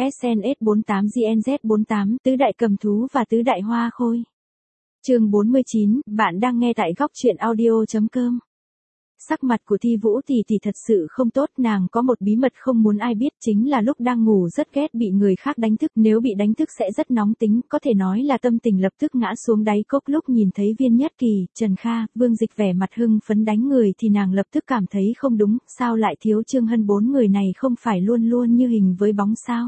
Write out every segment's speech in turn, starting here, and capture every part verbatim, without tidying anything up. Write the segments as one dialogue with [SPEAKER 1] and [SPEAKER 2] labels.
[SPEAKER 1] ét en ét bốn tám giê en dét bốn tám, tứ đại cầm thú và tứ đại hoa khôi. Chương bốn mươi chín, bạn đang nghe tại góc truyện audio chấm com. Sắc mặt của Thi Vũ thì thì thật sự không tốt, nàng có một bí mật không muốn ai biết, chính là lúc đang ngủ rất ghét bị người khác đánh thức, nếu bị đánh thức sẽ rất nóng tính, có thể nói là tâm tình lập tức ngã xuống đáy cốc. Lúc nhìn thấy Viên Nhất Kỳ, Trần Kha, Vương Dịch vẻ mặt hưng phấn đánh người thì nàng lập tức cảm thấy không đúng, sao lại thiếu Trương Hân, bốn người này không phải luôn luôn như hình với bóng sao?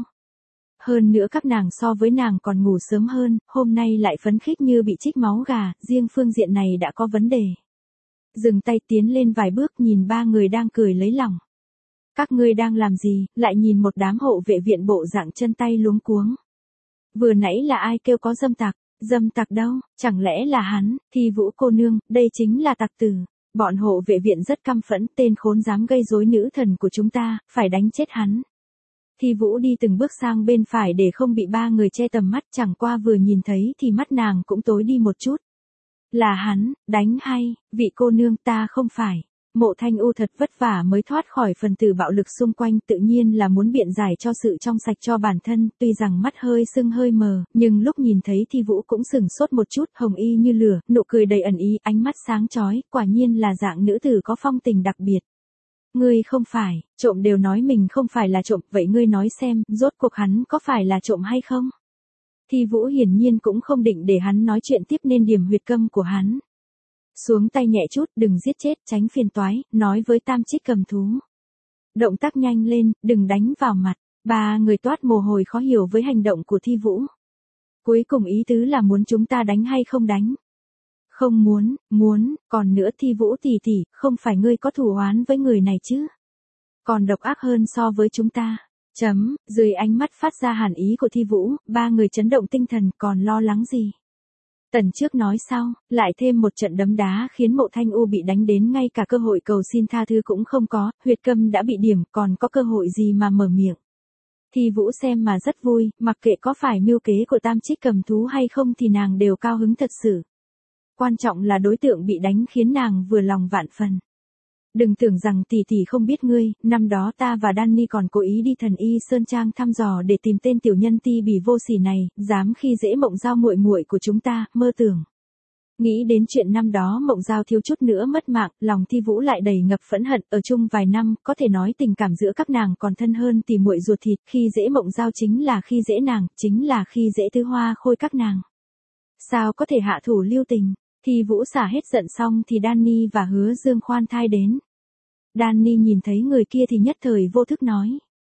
[SPEAKER 1] Hơn nữa các nàng so với nàng còn ngủ sớm hơn, hôm nay lại phấn khích như bị trích máu gà, riêng phương diện này đã có vấn đề. Dừng tay tiến lên vài bước nhìn ba người đang cười lấy lòng. Các ngươi đang làm gì, lại nhìn một đám hộ vệ viện bộ dạng chân tay luống cuống. Vừa nãy là ai kêu có dâm tặc, dâm tặc đâu, chẳng lẽ là hắn, Thi Vũ cô nương, đây chính là tặc tử. Bọn hộ vệ viện rất căm phẫn, tên khốn dám gây rối nữ thần của chúng ta, phải đánh chết hắn. Thi Vũ đi từng bước sang bên phải để không bị ba người che tầm mắt, chẳng qua vừa nhìn thấy thì mắt nàng cũng tối đi một chút. Là hắn, đánh hay, vị cô nương ta không phải. Mộ Thanh U thật vất vả mới thoát khỏi phần tử bạo lực xung quanh, tự nhiên là muốn biện giải cho sự trong sạch cho bản thân, tuy rằng mắt hơi sưng hơi mờ, nhưng lúc nhìn thấy Thi Vũ cũng sửng sốt một chút, hồng y như lửa, nụ cười đầy ẩn ý, ánh mắt sáng chói, quả nhiên là dạng nữ tử có phong tình đặc biệt. Ngươi không phải, trộm đều nói mình không phải là trộm, vậy ngươi nói xem, rốt cuộc hắn có phải là trộm hay không? Thi Vũ hiển nhiên cũng không định để hắn nói chuyện tiếp nên điểm huyệt câm của hắn. Xuống tay nhẹ chút, đừng giết chết, tránh phiền toái, nói với tam trích cầm thú. Động tác nhanh lên, đừng đánh vào mặt, ba người toát mồ hôi khó hiểu với hành động của Thi Vũ. Cuối cùng ý tứ là muốn chúng ta đánh hay không đánh? Không muốn, muốn, còn nữa Thi Vũ tỷ tỷ, không phải ngươi có thù oán với người này chứ? Còn độc ác hơn so với chúng ta. Chấm, dưới ánh mắt phát ra hàn ý của Thi Vũ, ba người chấn động tinh thần, còn lo lắng gì? Tần trước nói sau, lại thêm một trận đấm đá khiến Mộ Thanh U bị đánh đến ngay cả cơ hội cầu xin tha thứ cũng không có, huyệt câm đã bị điểm, còn có cơ hội gì mà mở miệng. Thi Vũ xem mà rất vui, mặc kệ có phải mưu kế của tam trích cầm thú hay không thì nàng đều cao hứng thật sự. Quan trọng là đối tượng bị đánh khiến nàng vừa lòng vạn phần. Đừng tưởng rằng tỷ tỷ không biết ngươi, năm đó ta và Danny còn cố ý đi Thần Y Sơn Trang thăm dò để tìm tên tiểu nhân ti bỉ vô sỉ này, dám khi dễ Mộng Giao muội muội của chúng ta, mơ tưởng. Nghĩ đến chuyện năm đó Mộng Giao thiếu chút nữa mất mạng, lòng Thi Vũ lại đầy ngập phẫn hận, ở chung vài năm, có thể nói tình cảm giữa các nàng còn thân hơn tỉ muội ruột thịt, khi dễ Mộng Giao chính là khi dễ nàng, chính là khi dễ Tứ Hoa Khôi các nàng. Sao có thể hạ thủ lưu tình? Thi Vũ xả hết giận xong thì Danny và Hứa Dương khoan thai đến. Danny nhìn thấy người kia thì nhất thời vô thức nói.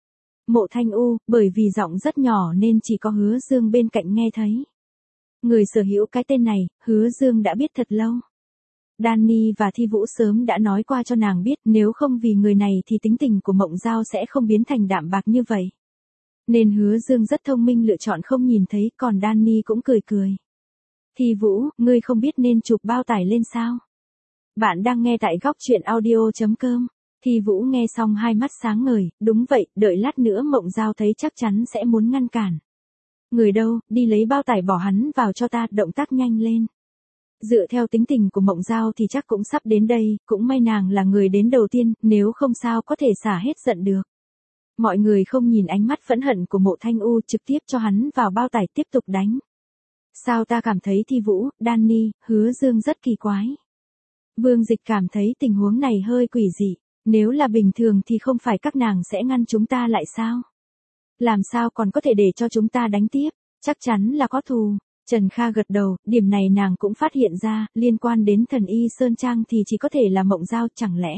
[SPEAKER 1] Mộ Thanh U, bởi vì giọng rất nhỏ nên chỉ có Hứa Dương bên cạnh nghe thấy. Người sở hữu cái tên này, Hứa Dương đã biết thật lâu. Danny và Thi Vũ sớm đã nói qua cho nàng biết, nếu không vì người này thì tính tình của Mộng Giao sẽ không biến thành đạm bạc như vậy. Nên Hứa Dương rất thông minh lựa chọn không nhìn thấy, còn Danny cũng cười cười. Thi Vũ, ngươi không biết nên chụp bao tải lên sao? Bạn đang nghe tại góc truyện audio chấm com. Thi Vũ nghe xong hai mắt sáng ngời, đúng vậy, đợi lát nữa Mộng Giao thấy chắc chắn sẽ muốn ngăn cản. Người đâu, đi lấy bao tải bỏ hắn vào cho ta, động tác nhanh lên. Dựa theo tính tình của Mộng Giao thì chắc cũng sắp đến đây, cũng may nàng là người đến đầu tiên, nếu không sao có thể xả hết giận được. Mọi người không nhìn ánh mắt phẫn hận của Mộ Thanh U, trực tiếp cho hắn vào bao tải tiếp tục đánh. Sao ta cảm thấy Thi Vũ, Danny, Hứa Dương rất kỳ quái. Vương Dịch cảm thấy tình huống này hơi quỷ dị, nếu là bình thường thì không phải các nàng sẽ ngăn chúng ta lại sao? Làm sao còn có thể để cho chúng ta đánh tiếp, chắc chắn là có thù. Trần Kha gật đầu, điểm này nàng cũng phát hiện ra, liên quan đến Thần Y Sơn Trang thì chỉ có thể là Mộng Giao, chẳng lẽ.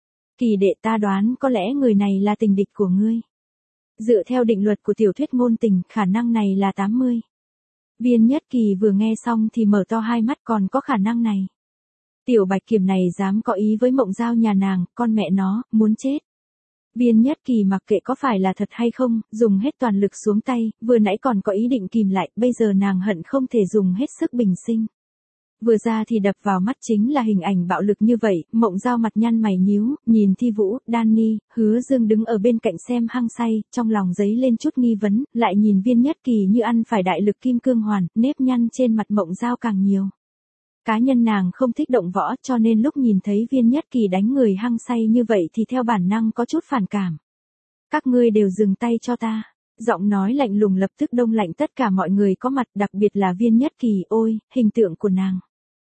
[SPEAKER 1] Kỳ đệ, ta đoán có lẽ người này là tình địch của ngươi. Dựa theo định luật của tiểu thuyết ngôn tình, khả năng này là tám mươi. Viên Nhất Kỳ vừa nghe xong thì mở to hai mắt, còn có khả năng này. Tiểu Bạch Kiểm này dám có ý với Mộng Giao nhà nàng, con mẹ nó, muốn chết. Viên Nhất Kỳ mặc kệ có phải là thật hay không, dùng hết toàn lực xuống tay, vừa nãy còn có ý định kìm lại, bây giờ nàng hận không thể dùng hết sức bình sinh. Vừa ra thì đập vào mắt chính là hình ảnh bạo lực như vậy, Mộng Giao mặt nhăn mày nhíu, nhìn Thi Vũ, Danny, Hứa Dương đứng ở bên cạnh xem hăng say, trong lòng dấy lên chút nghi vấn, lại nhìn Viên Nhất Kỳ như ăn phải đại lực kim cương hoàn, nếp nhăn trên mặt Mộng Giao càng nhiều. Cá nhân nàng không thích động võ cho nên lúc nhìn thấy Viên Nhất Kỳ đánh người hăng say như vậy thì theo bản năng có chút phản cảm. Các ngươi đều dừng tay cho ta. Giọng nói lạnh lùng lập tức đông lạnh tất cả mọi người có mặt, đặc biệt là Viên Nhất Kỳ. Ôi, hình tượng của nàng.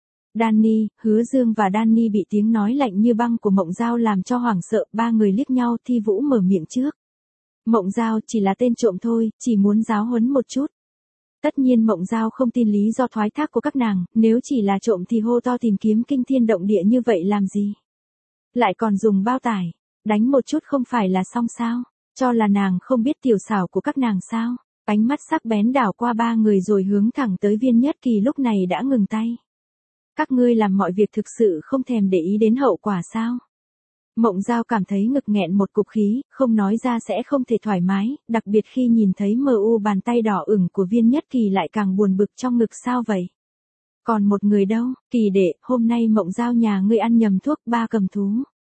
[SPEAKER 1] Danny, Hứa Dương và Danny bị tiếng nói lạnh như băng của Mộng Giao làm cho hoảng sợ, ba người liếc nhau. Thi Vũ mở miệng trước. Mộng Giao chỉ là tên trộm thôi, chỉ muốn giáo huấn một chút. Tất nhiên Mộng Giao không tin lý do thoái thác của các nàng, nếu chỉ là trộm thì hô to tìm kiếm kinh thiên động địa như vậy làm gì? Lại còn dùng bao tải, đánh một chút không phải là xong sao? Cho là nàng không biết tiểu xảo của các nàng sao? Ánh mắt sắc bén đảo qua ba người rồi hướng thẳng tới Viên Nhất Kỳ lúc này đã ngừng tay. Các ngươi làm mọi việc thực sự không thèm để ý đến hậu quả sao? Mộng Giao cảm thấy ngực nghẹn một cục khí, không nói ra sẽ không thể thoải mái, đặc biệt khi nhìn thấy mờ u bàn tay đỏ ửng của Viên Nhất Kỳ lại càng buồn bực trong ngực. Sao vậy? Còn một người đâu? Kỳ đệ, hôm nay Mộng Giao nhà ngươi ăn nhầm thuốc ba cầm thú.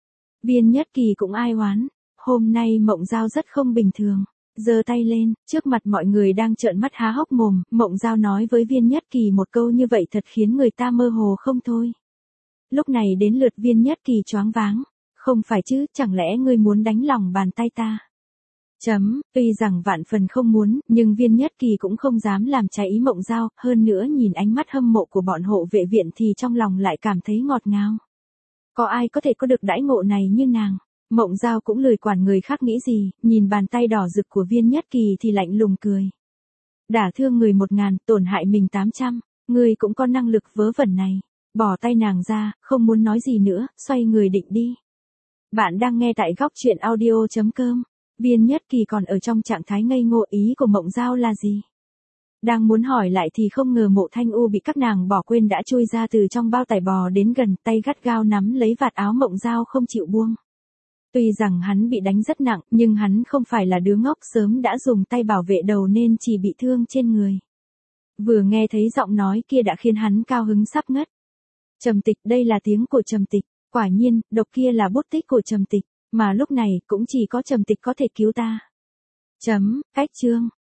[SPEAKER 1] Viên Nhất Kỳ cũng ai oán, hôm nay Mộng Giao rất không bình thường. Giơ tay lên, trước mặt mọi người đang trợn mắt há hốc mồm, Mộng Giao nói với Viên Nhất Kỳ một câu như vậy thật khiến người ta mơ hồ không thôi. Lúc này đến lượt Viên Nhất Kỳ choáng váng. Không phải chứ, chẳng lẽ ngươi muốn đánh lòng bàn tay ta? Chấm, tuy rằng vạn phần không muốn, nhưng Viên Nhất Kỳ cũng không dám làm trái ý Mộng Giao, hơn nữa nhìn ánh mắt hâm mộ của bọn hộ vệ viện thì trong lòng lại cảm thấy ngọt ngào. Có ai có thể có được đãi ngộ này như nàng? Mộng Giao cũng lười quản người khác nghĩ gì, nhìn bàn tay đỏ rực của Viên Nhất Kỳ thì lạnh lùng cười. Đả thương người một ngàn, tổn hại mình tám trăm, ngươi cũng có năng lực vớ vẩn này. Bỏ tay nàng ra, không muốn nói gì nữa, xoay người định đi. Bạn đang nghe tại góc truyện audio chấm com. Viên Nhất Kỳ còn ở trong trạng thái ngây ngô. Ý của Mộng Giao là gì? Đang muốn hỏi lại thì không ngờ Mộ Thanh U bị các nàng bỏ quên đã chui ra từ trong bao tải bò đến gần, tay gắt gao nắm lấy vạt áo Mộng Giao không chịu buông. Tuy rằng hắn bị đánh rất nặng, nhưng hắn không phải là đứa ngốc, sớm đã dùng tay bảo vệ đầu nên chỉ bị thương trên người. Vừa nghe thấy giọng nói kia đã khiến hắn cao hứng sắp ngất. Trầm Tịch, đây là tiếng của Trầm Tịch. Quả nhiên, độc kia là bút tích của Trầm Tịch, mà lúc này cũng chỉ có Trầm Tịch có thể cứu ta. Chấm, cách chương.